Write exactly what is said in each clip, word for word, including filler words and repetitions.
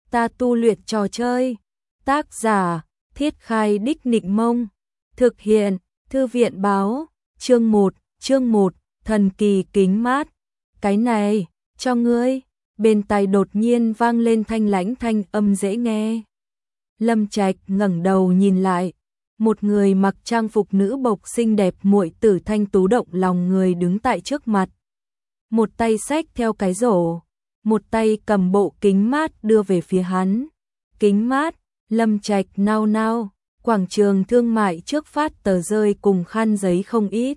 ta tu luyện trò chơi. Tác giả, Thiết Khai Đích Nịnh Mông. Thực hiện, Thư viện báo. Chương một, chương một, thần kỳ kính mát. Cái này, cho ngươi. Bên tai đột nhiên vang lên thanh lãnh thanh âm dễ nghe. Lâm Trạch ngẩng đầu nhìn lại, một người mặc trang phục nữ bộc xinh đẹp muội tử thanh tú động lòng người đứng tại trước mặt. Một tay xách theo cái rổ, một tay cầm bộ kính mát đưa về phía hắn. Kính mát, Lâm Trạch nao nao, quảng trường thương mại trước phát tờ rơi cùng khăn giấy không ít.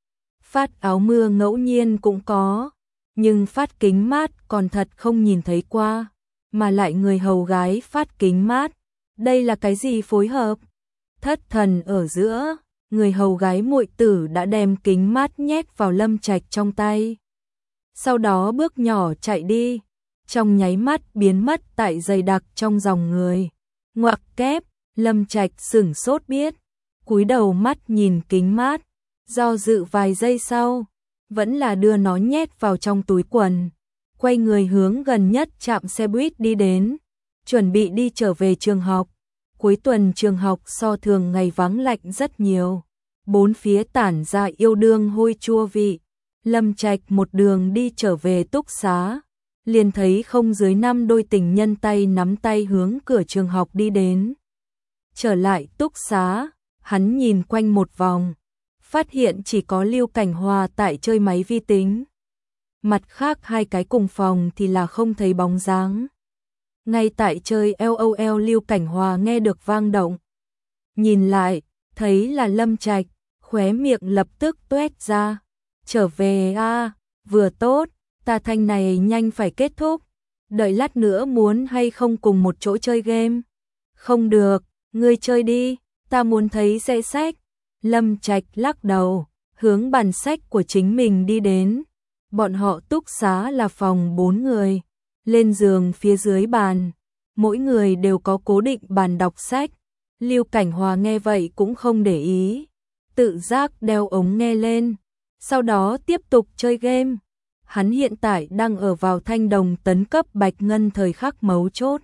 Phát áo mưa ngẫu nhiên cũng có, nhưng phát kính mát còn thật không nhìn thấy qua, mà lại người hầu gái phát kính mát. Đây là cái gì phối hợp? Thất thần ở giữa, người hầu gái muội tử đã đem kính mát nhét vào Lâm Trạch trong tay. Sau đó bước nhỏ chạy đi, trong nháy mắt biến mất tại dày đặc trong dòng người. Ngoặc kép, Lâm Trạch sửng sốt biết, cúi đầu mắt nhìn kính mát, do dự vài giây sau, vẫn là đưa nó nhét vào trong túi quần, quay người hướng gần nhất trạm xe buýt đi đến, chuẩn bị đi trở về trường học. Cuối tuần trường học so thường ngày vắng lạnh rất nhiều, bốn phía tản ra yêu đương hôi chua vị. Lâm Trạch một đường đi trở về túc xá, liền thấy không dưới năm đôi tình nhân tay nắm tay hướng cửa trường học đi đến. Trở lại túc xá, hắn nhìn quanh một vòng, phát hiện chỉ có Lưu Cảnh Hòa tại chơi máy vi tính. Mặt khác hai cái cùng phòng thì là không thấy bóng dáng. Ngay tại chơi LOL Lưu Cảnh Hòa nghe được vang động. Nhìn lại, thấy là Lâm Trạch, khóe miệng lập tức tuét ra. Trở về a, à, vừa tốt, ta thanh này nhanh phải kết thúc. Đợi lát nữa muốn hay không cùng một chỗ chơi game? Không được, ngươi chơi đi, ta muốn thấy xe sách. Lâm Trạch lắc đầu, hướng bàn sách của chính mình đi đến. Bọn họ túc xá là phòng bốn người. Lên giường phía dưới bàn, mỗi người đều có cố định bàn đọc sách. Lưu Cảnh Hòa nghe vậy cũng không để ý, tự giác đeo ống nghe lên, sau đó tiếp tục chơi game. Hắn hiện tại đang ở vào thanh đồng tấn cấp bạch ngân thời khắc mấu chốt.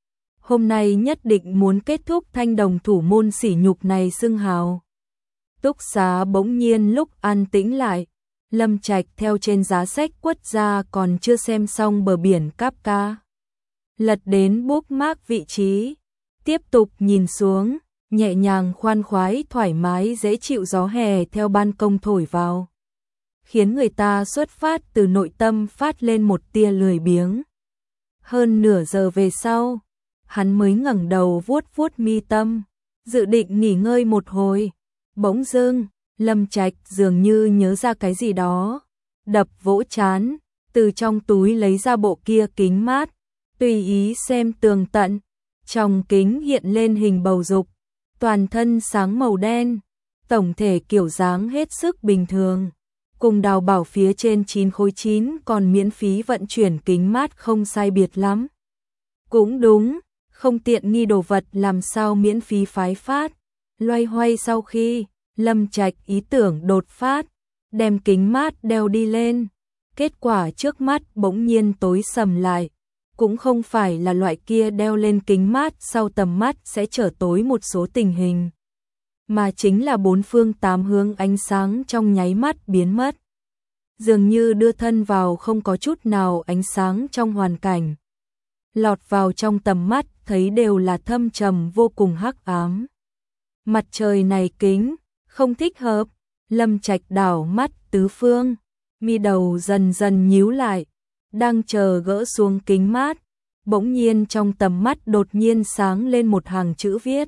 Hôm nay nhất định muốn kết thúc thanh đồng thủ môn sỉ nhục này xưng hào. Túc xá bỗng nhiên lúc an tĩnh lại. Lâm Trạch theo trên giá sách quất ra còn chưa xem xong bờ biển Kafka. Lật đến bookmark vị trí, tiếp tục nhìn xuống, nhẹ nhàng khoan khoái thoải mái dễ chịu gió hè theo ban công thổi vào, khiến người ta xuất phát từ nội tâm phát lên một tia lười biếng. Hơn nửa giờ về sau, hắn mới ngẩng đầu vuốt vuốt mi tâm, dự định nghỉ ngơi một hồi. Bỗng dưng, Lâm Trạch dường như nhớ ra cái gì đó, đập vỗ chán, từ trong túi lấy ra bộ kia kính mát, tùy ý xem tường tận. Trong kính hiện lên hình bầu dục, toàn thân sáng màu đen, tổng thể kiểu dáng hết sức bình thường. Cùng đào bảo phía trên chín khối chín còn miễn phí vận chuyển kính mát không sai biệt lắm. Cũng đúng, không tiện nghi đồ vật làm sao miễn phí phái phát. Loay hoay sau khi Lâm Trạch ý tưởng đột phát, đem kính mát đeo đi lên. Kết quả trước mắt bỗng nhiên tối sầm lại. Cũng không phải là loại kia đeo lên kính mát sau tầm mắt sẽ trở tối một số tình hình, mà chính là bốn phương tám hướng ánh sáng trong nháy mắt biến mất. Dường như đưa thân vào không có chút nào ánh sáng trong hoàn cảnh. Lọt vào trong tầm mắt thấy đều là thâm trầm vô cùng hắc ám. Mặt trời này kính không thích hợp. Lâm Trạch đảo mắt tứ phương, mi đầu dần dần nhíu lại, đang chờ gỡ xuống kính mát, bỗng nhiên trong tầm mắt đột nhiên sáng lên một hàng chữ viết.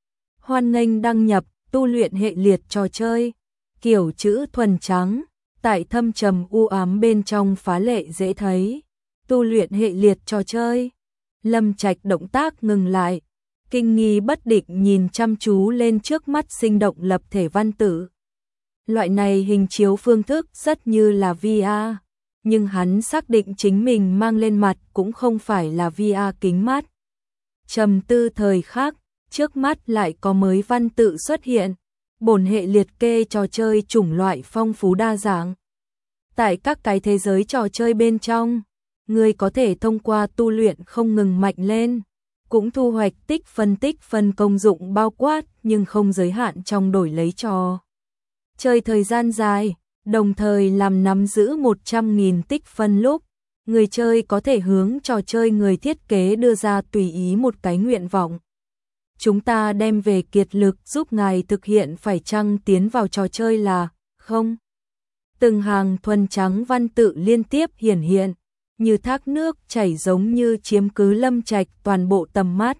Hoan nghênh đăng nhập tu luyện hệ liệt trò chơi. Kiểu chữ thuần trắng, tại thâm trầm u ám bên trong phá lệ dễ thấy. Tu luyện hệ liệt trò chơi. Lâm Trạch động tác ngừng lại, kinh nghi bất định nhìn chăm chú lên trước mắt sinh động lập thể văn tự. Loại này hình chiếu phương thức rất như là vê rờ, nhưng hắn xác định chính mình mang lên mặt cũng không phải là vê rờ kính mát. Trầm tư thời khắc, trước mắt lại có mới văn tự xuất hiện, bổn hệ liệt kê trò chơi chủng loại phong phú đa dạng. Tại các cái thế giới trò chơi bên trong, Ngươi có thể thông qua tu luyện không ngừng mạnh lên, cũng thu hoạch tích phân tích phân công dụng bao quát nhưng không giới hạn trong đổi lấy trò chơi thời gian dài, đồng thời làm nắm giữ một trăm nghìn tích phân lúc. Người chơi có thể hướng trò chơi người thiết kế đưa ra tùy ý một cái nguyện vọng. Chúng ta đem về kiệt lực giúp ngài thực hiện phải chăng tiến vào trò chơi là không. Từng hàng thuần trắng văn tự liên tiếp hiển hiện, như thác nước chảy giống như chiếm cứ Lâm Trạch toàn bộ tầm mắt.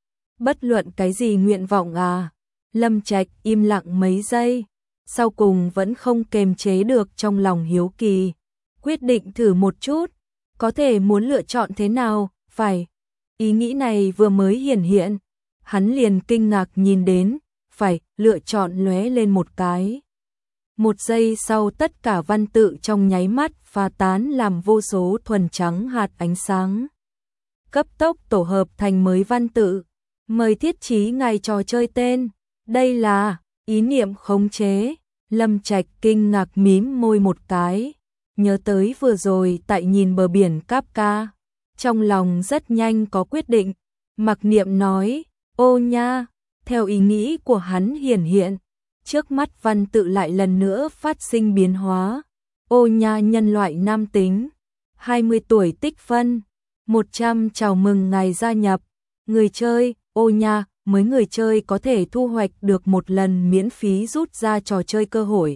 Bất luận cái gì nguyện vọng à? Lâm Trạch im lặng mấy giây, sau cùng vẫn không kềm chế được trong lòng hiếu kỳ, quyết định thử một chút, có thể muốn lựa chọn thế nào, phải. Ý nghĩ này vừa mới hiển hiện, hắn liền kinh ngạc nhìn đến, phải, lựa chọn lóe lên một cái. Một giây sau tất cả văn tự trong nháy mắt pha tán làm vô số thuần trắng hạt ánh sáng. Cấp tốc tổ hợp thành mới văn tự, mời thiết trí ngày trò chơi tên, đây là, ý niệm khống chế. Lâm Trạch kinh ngạc mím môi một cái, nhớ tới vừa rồi tại nhìn bờ biển Kafka, trong lòng rất nhanh có quyết định, mặc niệm nói, ô nha, theo ý nghĩ của hắn hiển hiện, trước mắt văn tự lại lần nữa phát sinh biến hóa, ô nha nhân loại nam tính, hai mươi tuổi tích phân, một trăm chào mừng ngày gia nhập, người chơi, ô nha, mới người chơi có thể thu hoạch được một lần miễn phí rút ra trò chơi cơ hội.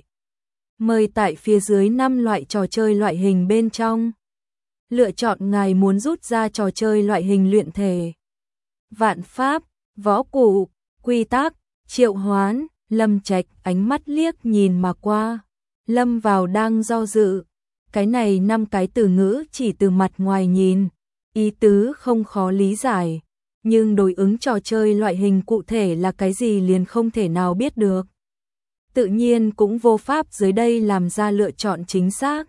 Mời tại phía dưới năm loại trò chơi loại hình bên trong. Lựa chọn ngài muốn rút ra trò chơi loại hình luyện thể. Vạn pháp, võ cụ, quy tắc, triệu hoán, Lâm Trạch ánh mắt liếc nhìn mà qua. Lâm vào đang do dự. Cái này năm cái từ ngữ chỉ từ mặt ngoài nhìn, ý tứ không khó lý giải. Nhưng đối ứng trò chơi loại hình cụ thể là cái gì liền không thể nào biết được. Tự nhiên cũng vô pháp dưới đây làm ra lựa chọn chính xác.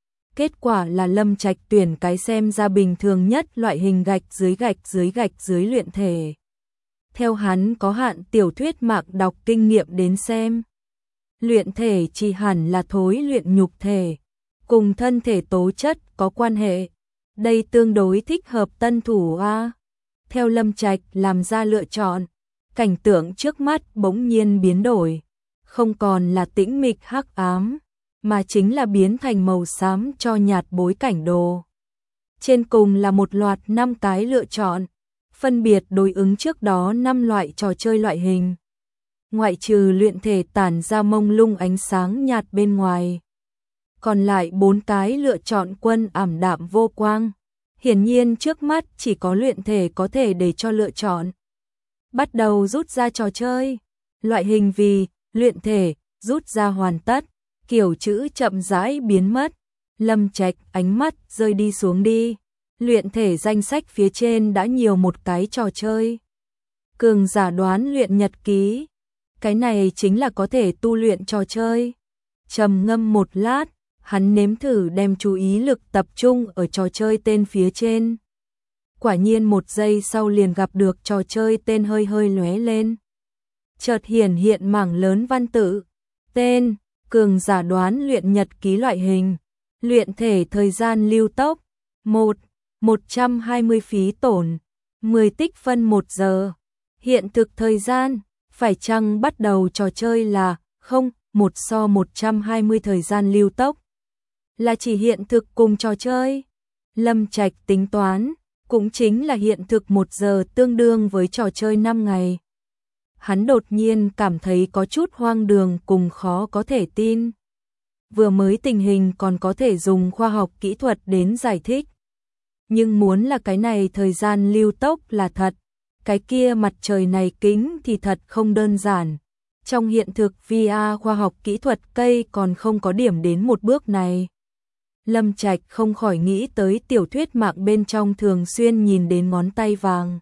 Kết quả là Lâm Trạch tuyển cái xem ra bình thường nhất loại hình gạch dưới gạch dưới gạch dưới luyện thể. Theo hắn có hạn tiểu thuyết mạc đọc kinh nghiệm đến xem. Luyện thể chỉ hẳn là thối luyện nhục thể, cùng thân thể tố chất có quan hệ. Đây tương đối thích hợp tân thủ a. Theo Lâm Trạch làm ra lựa chọn, cảnh tượng trước mắt bỗng nhiên biến đổi, không còn là tĩnh mịch hắc ám, mà chính là biến thành màu xám cho nhạt bối cảnh đồ. Trên cùng là một loạt năm cái lựa chọn, phân biệt đối ứng trước đó năm loại trò chơi loại hình. Ngoại trừ luyện thể tản ra mông lung ánh sáng nhạt bên ngoài, còn lại bốn cái lựa chọn quân ảm đạm vô quang. Hiển nhiên trước mắt chỉ có luyện thể có thể để cho lựa chọn. Bắt đầu rút ra trò chơi. Loại hình vì, luyện thể, rút ra hoàn tất. Kiểu chữ chậm rãi biến mất. Lâm Trạch ánh mắt rơi đi xuống đi. Luyện thể danh sách phía trên đã nhiều một cái trò chơi. Cường giả đoán luyện nhật ký. Cái này chính là có thể tu luyện trò chơi. Trầm ngâm một lát. Hắn nếm thử đem chú ý lực tập trung ở trò chơi tên phía trên. Quả nhiên một giây sau liền gặp được trò chơi tên hơi hơi lóe lên. Chợt hiển hiện mảng lớn văn tự. Tên, cường giả đoán luyện nhật ký loại hình. Luyện thể thời gian lưu tốc. một. một trăm hai mươi phí tổn. mười tích phân một giờ. Hiện thực thời gian. Phải chăng bắt đầu trò chơi là không, một so một trăm hai mươi thời gian lưu tốc. Là chỉ hiện thực cùng trò chơi. Lâm Trạch tính toán, cũng chính là hiện thực một giờ tương đương với trò chơi năm ngày. Hắn đột nhiên cảm thấy có chút hoang đường cùng khó có thể tin. Vừa mới tình hình còn có thể dùng khoa học kỹ thuật đến giải thích. Nhưng muốn là cái này thời gian lưu tốc là thật, cái kia mặt trời này kính thì thật không đơn giản. Trong hiện thực vê rờ khoa học kỹ thuật cây còn không có điểm đến một bước này. Lâm Trạch không khỏi nghĩ tới tiểu thuyết mạng bên trong thường xuyên nhìn đến ngón tay vàng.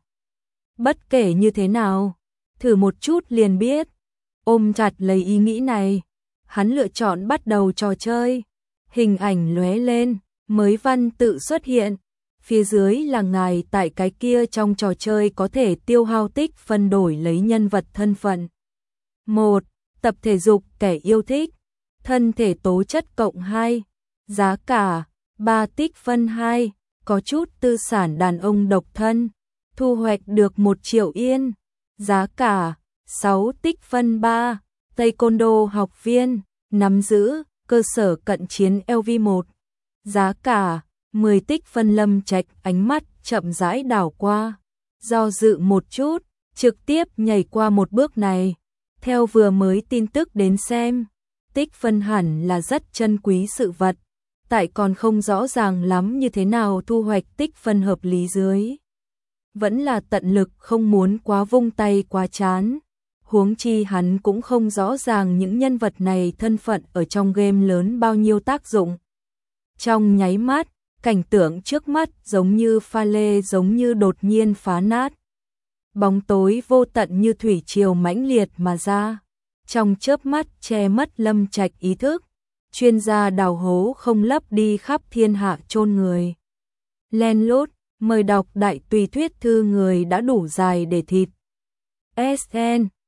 Bất kể như thế nào, thử một chút liền biết. Ôm chặt lấy ý nghĩ này, hắn lựa chọn bắt đầu trò chơi. Hình ảnh lóe lên, mới văn tự xuất hiện. Phía dưới là ngài tại cái kia trong trò chơi có thể tiêu hao tích phân đổi lấy nhân vật thân phận. một. Tập thể dục kẻ yêu thích. Thân thể tố chất cộng hai. Giá cả ba tích phân hai. có chút tư sản đàn ông độc thân, thu hoạch được một triệu yên, giá cả sáu tích phân ba, Taekwondo học viên, nắm giữ cơ sở cận chiến L V một, giá cả mười tích phân. Lâm Trạch ánh mắt chậm rãi đảo qua, do dự một chút, trực tiếp nhảy qua một bước này. Theo vừa mới tin tức đến xem, tích phân hẳn là rất chân quý sự vật, tại còn không rõ ràng lắm như thế nào thu hoạch tích phân hợp lý dưới. Vẫn là tận lực không muốn quá vung tay quá chán. Huống chi hắn cũng không rõ ràng những nhân vật này thân phận ở trong game lớn bao nhiêu tác dụng. Trong nháy mắt, cảnh tượng trước mắt giống như pha lê giống như đột nhiên phá nát. Bóng tối vô tận như thủy triều mãnh liệt mà ra, trong chớp mắt che mất Lâm Trạch ý thức. Chuyên gia đào hố không lấp đi khắp thiên hạ chôn người. Len lút, mời đọc đại tùy thuyết thư người đã đủ dài để thịt. ét en